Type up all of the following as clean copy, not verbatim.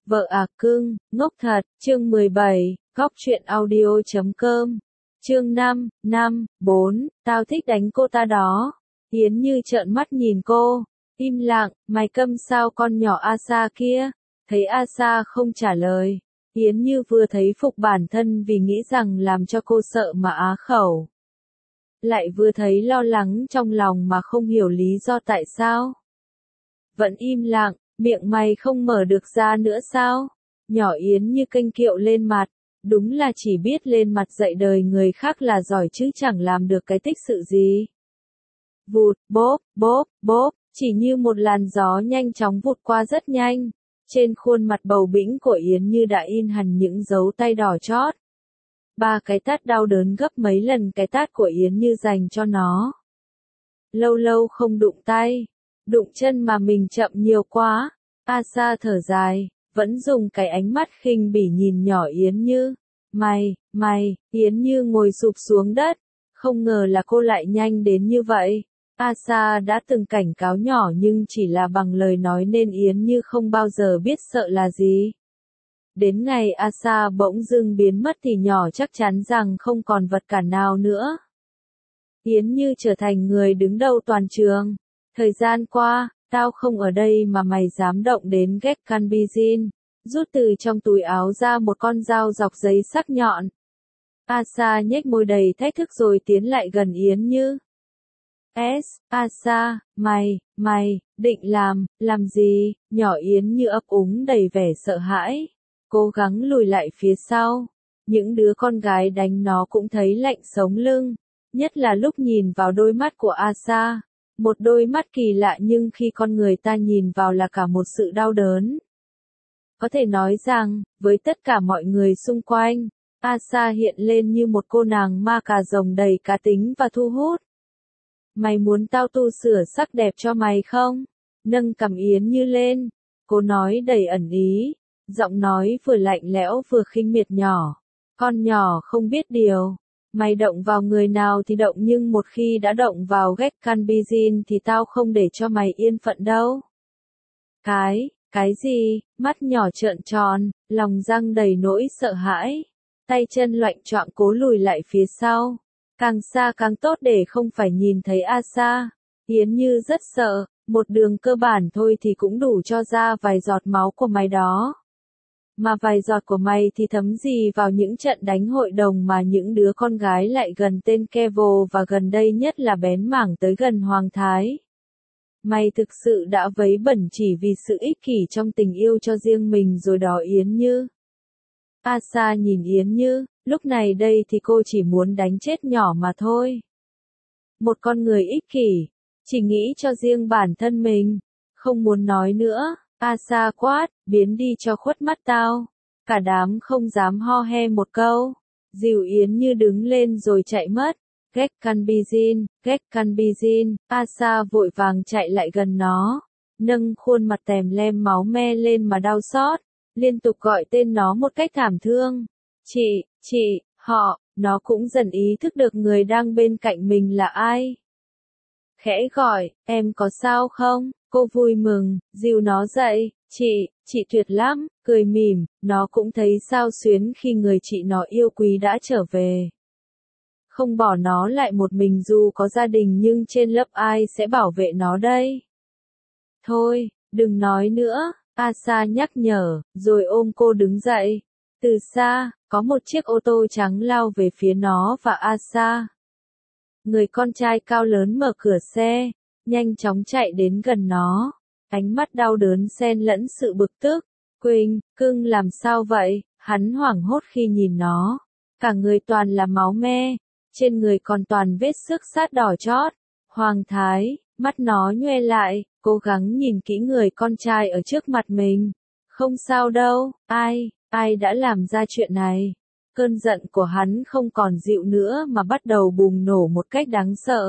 Vợ à cưng, ngốc thật, chương 17, góc truyện audio.com. Chương 4, tao thích đánh cô ta đó. Yến Như trợn mắt nhìn cô, im lặng, mày câm sao con nhỏ Asa kia. Thấy Asa không trả lời, Yến Như vừa thấy phục bản thân vì nghĩ rằng làm cho cô sợ mà á khẩu. Lại vừa thấy lo lắng trong lòng mà không hiểu lý do tại sao. Vẫn im lặng. Miệng mày không mở được ra nữa sao? Nhỏ Yến Như kênh kiệu lên mặt, đúng là chỉ biết lên mặt dạy đời người khác là giỏi chứ chẳng làm được cái tích sự gì. Vụt, bốp, bốp, bốp, chỉ như một làn gió nhanh chóng vụt qua rất nhanh. Trên khuôn mặt bầu bĩnh của Yến Như đã in hẳn những dấu tay đỏ chót. 3 cái tát đau đớn gấp mấy lần cái tát của Yến Như dành cho nó. Lâu lâu không đụng tay. Đụng chân mà mình chậm nhiều quá. Asa thở dài, vẫn dùng cái ánh mắt khinh bỉ nhìn nhỏ Yến Như. Mày, Yến Như ngồi sụp xuống đất. Không ngờ là cô lại nhanh đến như vậy. Asa đã từng cảnh cáo nhỏ nhưng chỉ là bằng lời nói nên Yến Như không bao giờ biết sợ là gì. Đến ngày Asa bỗng dưng biến mất thì nhỏ chắc chắn rằng không còn vật cản nào nữa. Yến Như trở thành người đứng đầu toàn trường. Thời gian qua, tao không ở đây mà mày dám động đến Gekkan Kanbijin. Rút từ trong túi áo ra một con dao dọc giấy sắc nhọn. Asa nhếch môi đầy thách thức rồi tiến lại gần Yến Như. Asa, mày, định làm gì? Nhỏ Yến Như ấp úng đầy vẻ sợ hãi. Cố gắng lùi lại phía sau. Những đứa con gái đánh nó cũng thấy lạnh sống lưng. Nhất là lúc nhìn vào đôi mắt của Asa. Một đôi mắt kỳ lạ nhưng khi con người ta nhìn vào là cả một sự đau đớn. Có thể nói rằng, với tất cả mọi người xung quanh, Asa hiện lên như một cô nàng ma cà rồng đầy cá tính và thu hút. Mày muốn tao tu sửa sắc đẹp cho mày không? Nâng cằm Yến Như lên, cô nói đầy ẩn ý, giọng nói vừa lạnh lẽo vừa khinh miệt nhỏ. Con nhỏ không biết điều. Mày động vào người nào thì động nhưng một khi đã động vào Gekkan Kanbijin thì tao không để cho mày yên phận đâu. Cái gì? Mắt nhỏ trợn tròn, lòng răng đầy nỗi sợ hãi. Tay chân loạng choạng cố lùi lại phía sau. Càng xa càng tốt để không phải nhìn thấy Asa. Yến Như rất sợ, một đường cơ bản thôi thì cũng đủ cho ra vài giọt máu của mày đó. Mà vài giọt của mày thì thấm gì vào những trận đánh hội đồng mà những đứa con gái lại gần tên Kevo và gần đây nhất là bén mảng tới gần Hoàng Thái. Mày thực sự đã vấy bẩn chỉ vì sự ích kỷ trong tình yêu cho riêng mình rồi đó Yến Như. Asa nhìn Yến Như, lúc này đây thì cô chỉ muốn đánh chết nhỏ mà thôi. Một con người ích kỷ, chỉ nghĩ cho riêng bản thân mình, không muốn nói nữa. Asa quát, biến đi cho khuất mắt tao. Cả đám không dám ho he một câu. Dìu Yến Như đứng lên rồi chạy mất. Gekkan Kanbijin, Asa vội vàng chạy lại gần nó. Nâng khuôn mặt tèm lem máu me lên mà đau xót. Liên tục gọi tên nó một cách thảm thương. Chị, họ, nó cũng dần ý thức được người đang bên cạnh mình là ai. Khẽ gọi, em có sao không? Cô vui mừng, dìu nó dậy, chị tuyệt lắm, cười mỉm, nó cũng thấy xao xuyến khi người chị nó yêu quý đã trở về. Không bỏ nó lại một mình dù có gia đình nhưng trên lớp ai sẽ bảo vệ nó đây? Thôi, đừng nói nữa, Asa nhắc nhở, rồi ôm cô đứng dậy. Từ xa, có một chiếc ô tô trắng lao về phía nó và Asa. Người con trai cao lớn mở cửa xe, nhanh chóng chạy đến gần nó. Ánh mắt đau đớn xen lẫn sự bực tức. Quỳnh, cưng làm sao vậy? Hắn hoảng hốt khi nhìn nó. Cả người toàn là máu me. Trên người còn toàn vết xước sát đỏ chót. Hoàng Thái, mắt nó nhoe lại, cố gắng nhìn kỹ người con trai ở trước mặt mình. Không sao đâu, ai đã làm ra chuyện này? Cơn giận của hắn không còn dịu nữa mà bắt đầu bùng nổ một cách đáng sợ.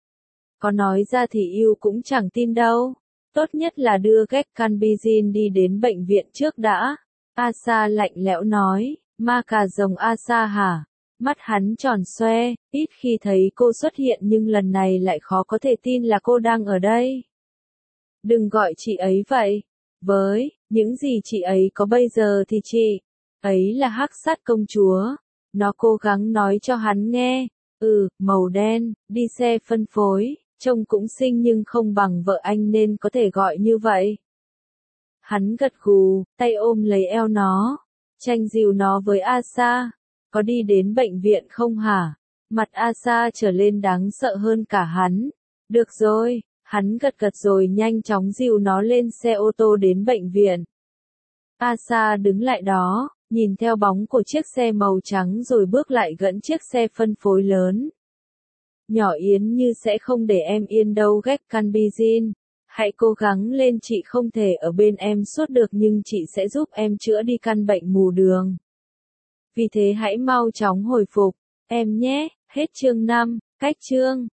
Có nói ra thì yêu cũng chẳng tin đâu. Tốt nhất là đưa Gekkan Kanbijin đi đến bệnh viện trước đã. Asa lạnh lẽo nói, ma cà rồng Asa hả? Mắt hắn tròn xoe, ít khi thấy cô xuất hiện nhưng lần này lại khó có thể tin là cô đang ở đây. Đừng gọi chị ấy vậy. Những gì chị ấy có bây giờ thì chị ấy là hắc sát công chúa. Nó cố gắng nói cho hắn nghe. Màu đen, đi xe phân phối, trông cũng xinh nhưng không bằng vợ anh nên có thể gọi như vậy. Hắn gật gù, tay ôm lấy eo nó, tranh dìu nó với Asa. Có đi đến bệnh viện không hả? Mặt Asa trở lên đáng sợ hơn cả hắn. Được rồi, hắn gật gật rồi nhanh chóng dìu nó lên xe ô tô đến bệnh viện. Asa đứng lại đó, nhìn theo bóng của chiếc xe màu trắng rồi bước lại gần chiếc xe phân phối lớn. Nhỏ Yến Như sẽ không để em yên đâu Gek Canbizin. Hãy cố gắng lên, chị không thể ở bên em suốt được nhưng chị sẽ giúp em chữa đi căn bệnh mù đường. Vì thế hãy mau chóng hồi phục, em nhé. Hết chương 5, cách chương.